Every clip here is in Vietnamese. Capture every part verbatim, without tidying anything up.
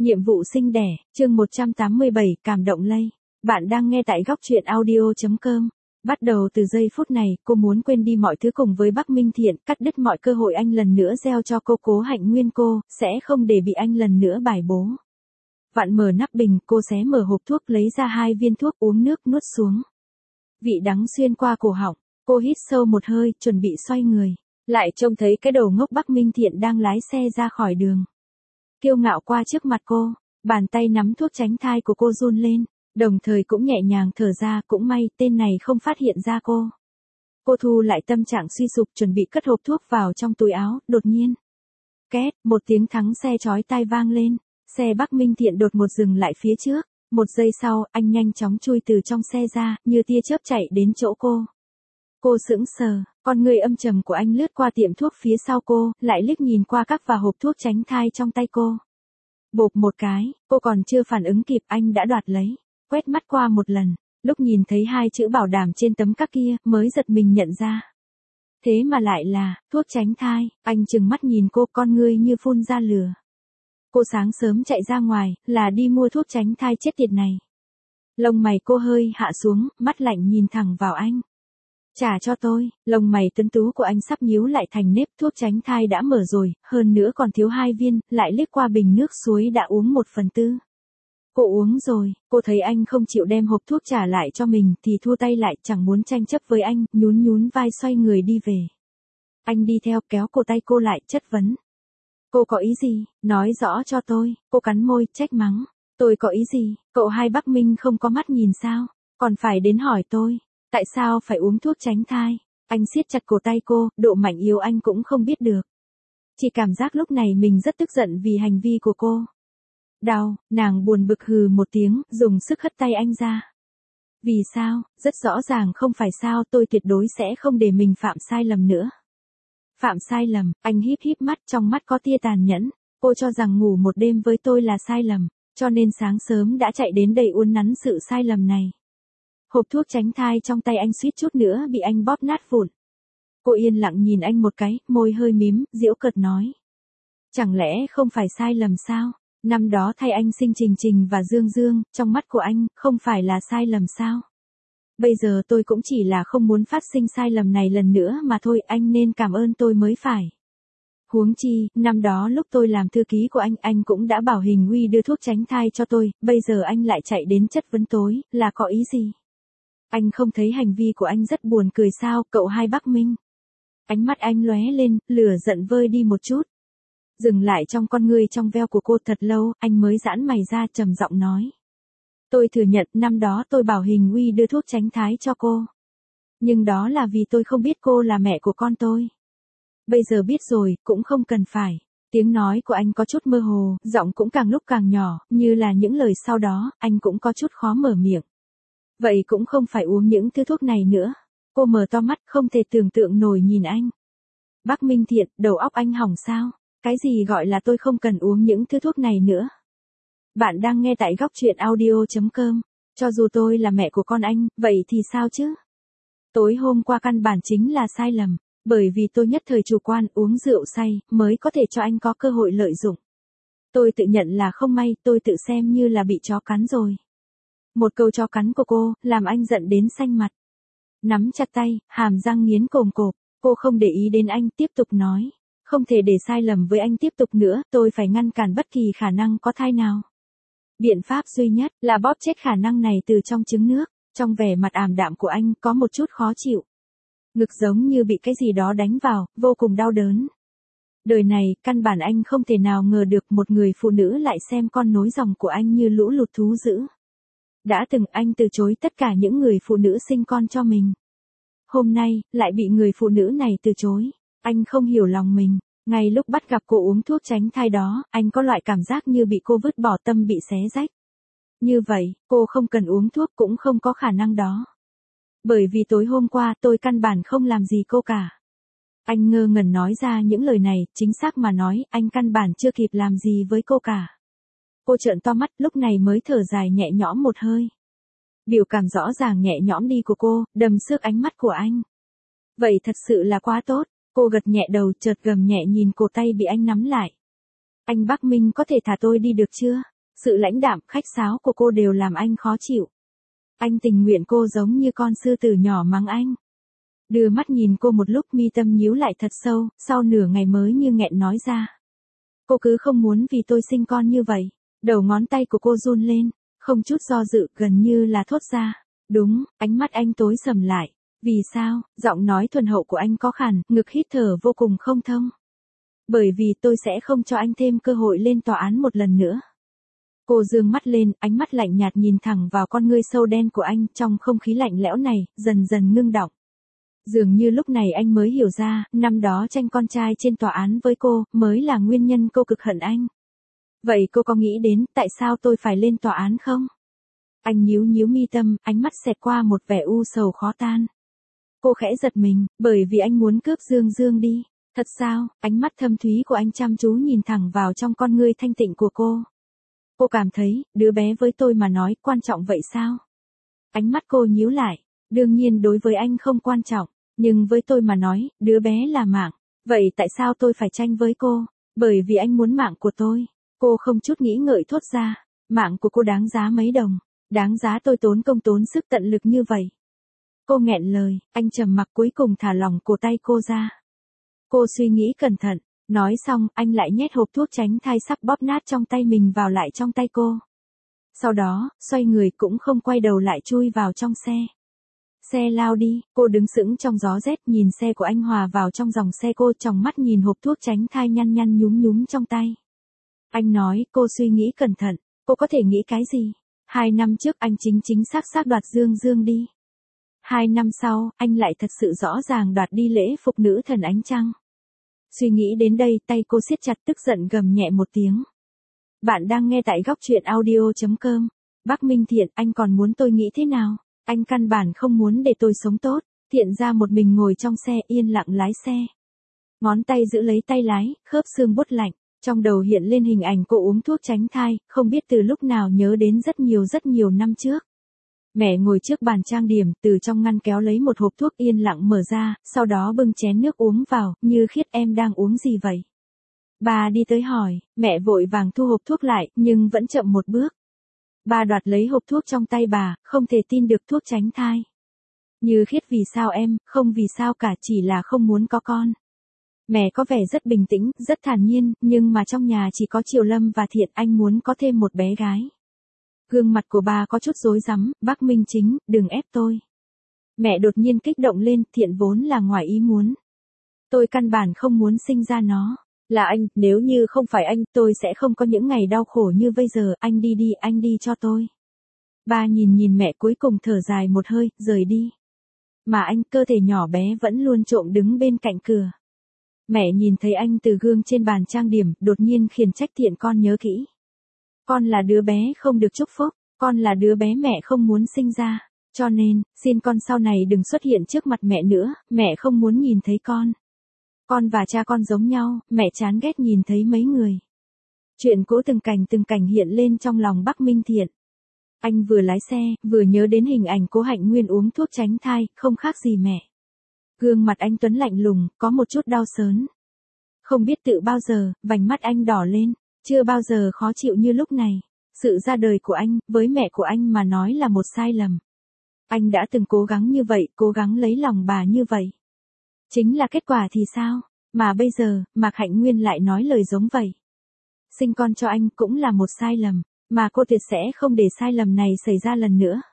Nhiệm vụ sinh đẻ, chương một trăm tám mươi bảy, cảm động lây. Bạn đang nghe tại góc truyện audio chấm com. Bắt đầu từ giây phút này, cô muốn quên đi mọi thứ cùng với Bắc Minh Thiện, cắt đứt mọi cơ hội anh lần nữa gieo cho cô Cố Hạnh Nguyên cô, sẽ không để bị anh lần nữa bài bố. Vặn mở nắp bình, cô xé mở hộp thuốc lấy ra hai viên thuốc uống nước nuốt xuống. Vị đắng xuyên qua cổ họng, cô hít sâu một hơi, chuẩn bị xoay người. Lại trông thấy cái đầu ngốc Bắc Minh Thiện đang lái xe ra khỏi đường. Kiêu ngạo qua trước mặt cô, bàn tay nắm thuốc tránh thai của cô run lên, đồng thời cũng nhẹ nhàng thở ra, cũng may tên này không phát hiện ra cô. Cô thu lại tâm trạng suy sụp chuẩn bị cất hộp thuốc vào trong túi áo, đột nhiên. Két, một tiếng thắng xe chói tai vang lên, xe Bắc Minh Thiện đột ngột dừng lại phía trước, một giây sau, anh nhanh chóng chui từ trong xe ra, như tia chớp chạy đến chỗ cô. Cô sững sờ, con người âm trầm của anh lướt qua tiệm thuốc phía sau cô, lại liếc nhìn qua các và hộp thuốc tránh thai trong tay cô. Bộp một cái, cô còn chưa phản ứng kịp anh đã đoạt lấy, quét mắt qua một lần, lúc nhìn thấy hai chữ bảo đảm trên tấm các kia, mới giật mình nhận ra. Thế mà lại là, thuốc tránh thai, anh trừng mắt nhìn cô, con ngươi như phun ra lửa. Cô sáng sớm chạy ra ngoài, là đi mua thuốc tránh thai chết tiệt này. Lông mày cô hơi hạ xuống, mắt lạnh nhìn thẳng vào anh. Trả cho tôi, lông mày tuấn tú của anh sắp nhíu lại thành nếp, thuốc tránh thai đã mở rồi, hơn nữa còn thiếu hai viên, lại liếc qua bình nước suối đã uống một phần tư. Cô uống rồi, cô thấy anh không chịu đem hộp thuốc trả lại cho mình thì thua tay lại, chẳng muốn tranh chấp với anh, nhún nhún vai xoay người đi về. Anh đi theo kéo cổ tay cô lại, chất vấn. Cô có ý gì, nói rõ cho tôi, cô cắn môi, trách mắng. Tôi có ý gì, cậu hai Bắc Minh không có mắt nhìn sao, còn phải đến hỏi tôi. Tại sao phải uống thuốc tránh thai? Anh siết chặt cổ tay cô, độ mạnh yếu anh cũng không biết được. Chỉ cảm giác lúc này mình rất tức giận vì hành vi của cô. Đau, nàng buồn bực hừ một tiếng, dùng sức hất tay anh ra. Vì sao? Rất rõ ràng không phải sao, tôi tuyệt đối sẽ không để mình phạm sai lầm nữa. Phạm sai lầm, anh híp híp mắt, trong mắt có tia tàn nhẫn. Cô cho rằng ngủ một đêm với tôi là sai lầm, cho nên sáng sớm đã chạy đến đây uốn nắn sự sai lầm này. Hộp thuốc tránh thai trong tay anh suýt chút nữa bị anh bóp nát vụn. Cô yên lặng nhìn anh một cái, môi hơi mím, giễu cợt nói. Chẳng lẽ không phải sai lầm sao? Năm đó thay anh sinh Trình Trình và Dương Dương, trong mắt của anh, không phải là sai lầm sao? Bây giờ tôi cũng chỉ là không muốn phát sinh sai lầm này lần nữa mà thôi, anh nên cảm ơn tôi mới phải. Huống chi, năm đó lúc tôi làm thư ký của anh, anh cũng đã bảo Hình Uy đưa thuốc tránh thai cho tôi, bây giờ anh lại chạy đến chất vấn tối, là có ý gì? Anh không thấy hành vi của anh rất buồn cười sao, cậu hai Bắc Minh? Ánh mắt anh lóe lên, lửa giận vơi đi một chút. Dừng lại trong con ngươi trong veo của cô thật lâu, anh mới giãn mày ra trầm giọng nói. Tôi thừa nhận năm đó tôi bảo Hình Uy đưa thuốc tránh thai cho cô. Nhưng đó là vì tôi không biết cô là mẹ của con tôi. Bây giờ biết rồi, cũng không cần phải. Tiếng nói của anh có chút mơ hồ, giọng cũng càng lúc càng nhỏ, như là những lời sau đó, anh cũng có chút khó mở miệng. Vậy cũng không phải uống những thứ thuốc này nữa. Cô mở to mắt không thể tưởng tượng nổi nhìn anh. Bắc Minh Thiện, đầu óc anh hỏng sao? Cái gì gọi là tôi không cần uống những thứ thuốc này nữa? Bạn đang nghe tại góc truyện audio chấm com. Cho dù tôi là mẹ của con anh, vậy thì sao chứ? Tối hôm qua căn bản chính là sai lầm. Bởi vì tôi nhất thời chủ quan uống rượu say, mới có thể cho anh có cơ hội lợi dụng. Tôi tự nhận là không may, tôi tự xem như là bị chó cắn rồi. Một câu chó cắn của cô, làm anh giận đến xanh mặt. Nắm chặt tay, hàm răng nghiến cồm cộp, cô không để ý đến anh, tiếp tục nói. Không thể để sai lầm với anh tiếp tục nữa, tôi phải ngăn cản bất kỳ khả năng có thai nào. Biện pháp duy nhất là bóp chết khả năng này từ trong trứng nước. Trong vẻ mặt ảm đạm của anh có một chút khó chịu. Ngực giống như bị cái gì đó đánh vào, vô cùng đau đớn. Đời này, căn bản anh không thể nào ngờ được một người phụ nữ lại xem con nối dòng của anh như lũ lụt thú dữ. Đã từng anh từ chối tất cả những người phụ nữ sinh con cho mình. Hôm nay, lại bị người phụ nữ này từ chối. Anh không hiểu lòng mình. Ngay lúc bắt gặp cô uống thuốc tránh thai đó, anh có loại cảm giác như bị cô vứt bỏ, tâm bị xé rách. Như vậy, cô không cần uống thuốc cũng không có khả năng đó. Bởi vì tối hôm qua tôi căn bản không làm gì cô cả. Anh ngơ ngẩn nói ra những lời này, chính xác mà nói, anh căn bản chưa kịp làm gì với cô cả. Cô trợn to mắt, lúc này mới thở dài nhẹ nhõm một hơi. Biểu cảm rõ ràng nhẹ nhõm đi của cô, đâm xước ánh mắt của anh. Vậy thật sự là quá tốt, cô gật nhẹ đầu, chợt gầm nhẹ nhìn cổ tay bị anh nắm lại. Anh Bắc Minh có thể thả tôi đi được chưa? Sự lãnh đạm, khách sáo của cô đều làm anh khó chịu. Anh tình nguyện cô giống như con sư tử nhỏ mắng anh. Đưa mắt nhìn cô một lúc, mi tâm nhíu lại thật sâu, sau nửa ngày mới như nghẹn nói ra. Cô cứ không muốn vì tôi sinh con như vậy. Đầu ngón tay của cô run lên, không chút do dự, gần như là thốt ra. Đúng, ánh mắt anh tối sầm lại. Vì sao? Giọng nói thuần hậu của anh có khàn, ngực hít thở vô cùng không thông. Bởi vì tôi sẽ không cho anh thêm cơ hội lên tòa án một lần nữa. Cô dương mắt lên, ánh mắt lạnh nhạt nhìn thẳng vào con ngươi sâu đen của anh, trong không khí lạnh lẽo này, dần dần ngưng đọng. Dường như lúc này anh mới hiểu ra, năm đó tranh con trai trên tòa án với cô, mới là nguyên nhân cô cực hận anh. Vậy cô có nghĩ đến, tại sao tôi phải lên tòa án không? Anh nhíu nhíu mi tâm, ánh mắt xẹt qua một vẻ u sầu khó tan. Cô khẽ giật mình, bởi vì anh muốn cướp Dương Dương đi. Thật sao? Ánh mắt thâm thúy của anh chăm chú nhìn thẳng vào trong con ngươi thanh tịnh của cô. Cô cảm thấy, đứa bé với tôi mà nói, quan trọng vậy sao? Ánh mắt cô nhíu lại. Đương nhiên đối với anh không quan trọng, nhưng với tôi mà nói, đứa bé là mạng. Vậy tại sao tôi phải tranh với cô? Bởi vì anh muốn mạng của tôi. Cô không chút nghĩ ngợi thốt ra. Mạng của cô đáng giá mấy đồng? Đáng giá tôi tốn công tốn sức tận lực như vậy. Cô nghẹn lời, anh trầm mặc cuối cùng thả lỏng cổ tay cô ra. Cô suy nghĩ cẩn thận, nói xong, anh lại nhét hộp thuốc tránh thai sắp bóp nát trong tay mình vào lại trong tay cô. Sau đó, xoay người cũng không quay đầu lại chui vào trong xe. Xe lao đi, cô đứng sững trong gió rét nhìn xe của anh hòa vào trong dòng xe cô, tròng mắt nhìn hộp thuốc tránh thai nhăn nhăn nhúm nhúm trong tay. Anh nói, cô suy nghĩ cẩn thận, cô có thể nghĩ cái gì? Hai năm trước anh chính chính xác xác đoạt Dương Dương đi. Hai năm sau, anh lại thật sự rõ ràng đoạt đi lễ phục nữ thần ánh trăng. Suy nghĩ đến đây, tay cô siết chặt, tức giận gầm nhẹ một tiếng. Bạn đang nghe tại góc truyện audio chấm com. Bác Minh Thiện, anh còn muốn tôi nghĩ thế nào? Anh căn bản không muốn để tôi sống tốt. Thiện ra một mình ngồi trong xe, yên lặng lái xe. Ngón tay giữ lấy tay lái, khớp xương buốt lạnh. Trong đầu hiện lên hình ảnh cô uống thuốc tránh thai, không biết từ lúc nào nhớ đến rất nhiều rất nhiều năm trước. Mẹ ngồi trước bàn trang điểm, từ trong ngăn kéo lấy một hộp thuốc yên lặng mở ra, sau đó bưng chén nước uống vào, như Khiết em đang uống gì vậy? Bà đi tới hỏi, mẹ vội vàng thu hộp thuốc lại, nhưng vẫn chậm một bước. Bà đoạt lấy hộp thuốc trong tay bà, không thể tin được thuốc tránh thai. Như Khiết vì sao em, không vì sao cả, chỉ là không muốn có con. Mẹ có vẻ rất bình tĩnh, rất thản nhiên, nhưng mà trong nhà chỉ có Triều Lâm và Thiện, anh muốn có thêm một bé gái. Gương mặt của bà có chút rối rắm, bác Minh Chính, đừng ép tôi. Mẹ đột nhiên kích động lên, Thiện vốn là ngoài ý muốn. Tôi căn bản không muốn sinh ra nó. Là anh, nếu như không phải anh, tôi sẽ không có những ngày đau khổ như bây giờ, anh đi đi, anh đi cho tôi. Bà nhìn nhìn mẹ cuối cùng thở dài một hơi, rời đi. Mà anh, cơ thể nhỏ bé vẫn luôn trộm đứng bên cạnh cửa. Mẹ nhìn thấy anh từ gương trên bàn trang điểm, đột nhiên khiển trách Thiện, con nhớ kỹ. Con là đứa bé không được chúc phúc, con là đứa bé mẹ không muốn sinh ra, cho nên, xin con sau này đừng xuất hiện trước mặt mẹ nữa, mẹ không muốn nhìn thấy con. Con và cha con giống nhau, mẹ chán ghét nhìn thấy mấy người. Chuyện cũ từng cảnh từng cảnh hiện lên trong lòng Bác Minh Thiện. Anh vừa lái xe, vừa nhớ đến hình ảnh Cố Hạnh Nguyên uống thuốc tránh thai, không khác gì mẹ. Gương mặt anh tuấn lạnh lùng, có một chút đau sớn. Không biết tự bao giờ, vành mắt anh đỏ lên, chưa bao giờ khó chịu như lúc này. Sự ra đời của anh, với mẹ của anh mà nói là một sai lầm. Anh đã từng cố gắng như vậy, cố gắng lấy lòng bà như vậy. Chính là kết quả thì sao? Mà bây giờ, Mạc Hạnh Nguyên lại nói lời giống vậy. Sinh con cho anh cũng là một sai lầm, mà cô tuyệt sẽ không để sai lầm này xảy ra lần nữa.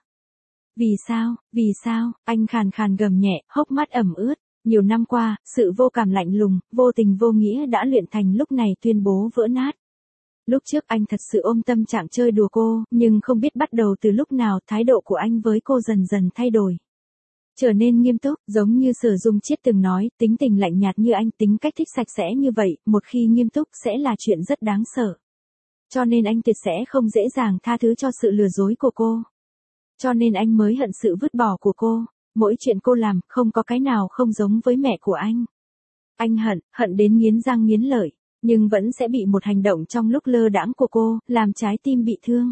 Vì sao, vì sao, anh khàn khàn gầm nhẹ, hốc mắt ẩm ướt. Nhiều năm qua, sự vô cảm lạnh lùng, vô tình vô nghĩa đã luyện thành lúc này tuyên bố vỡ nát. Lúc trước anh thật sự ôm tâm trạng chơi đùa cô, nhưng không biết bắt đầu từ lúc nào thái độ của anh với cô dần dần thay đổi. Trở nên nghiêm túc, giống như Sở Dung Chiết từng nói, tính tình lạnh nhạt như anh, tính cách thích sạch sẽ như vậy, một khi nghiêm túc sẽ là chuyện rất đáng sợ. Cho nên anh tuyệt sẽ không dễ dàng tha thứ cho sự lừa dối của cô. Cho nên anh mới hận sự vứt bỏ của cô. Mỗi chuyện cô làm, không có cái nào không giống với mẹ của anh. Anh hận, hận đến nghiến răng nghiến lợi, nhưng vẫn sẽ bị một hành động trong lúc lơ đãng của cô, làm trái tim bị thương.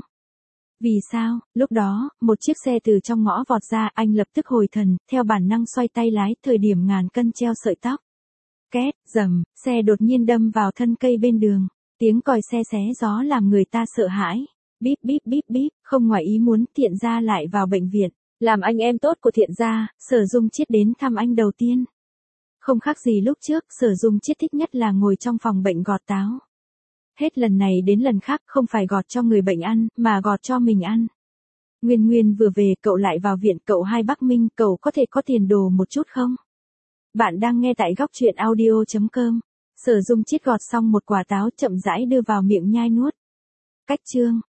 Vì sao, lúc đó, một chiếc xe từ trong ngõ vọt ra, anh lập tức hồi thần, theo bản năng xoay tay lái, thời điểm ngàn cân treo sợi tóc. Két, rầm, xe đột nhiên đâm vào thân cây bên đường, tiếng còi xe xé gió làm người ta sợ hãi. Bíp bíp bíp bíp, không ngoài ý muốn, Thiện gia lại vào bệnh viện. Làm anh em tốt của Thiện gia, Sở Dung Chiết đến thăm anh đầu tiên. Không khác gì lúc trước, Sở Dung Chiết thích nhất là ngồi trong phòng bệnh gọt táo. Hết lần này đến lần khác không phải gọt cho người bệnh ăn, mà gọt cho mình ăn. Nguyên Nguyên vừa về, cậu lại vào viện, cậu hai Bắc Minh, cậu có thể có tiền đồ một chút không? Bạn đang nghe tại góc truyện audio chấm com. Sở Dung Chiết gọt xong một quả táo chậm rãi đưa vào miệng nhai nuốt. Cách chương.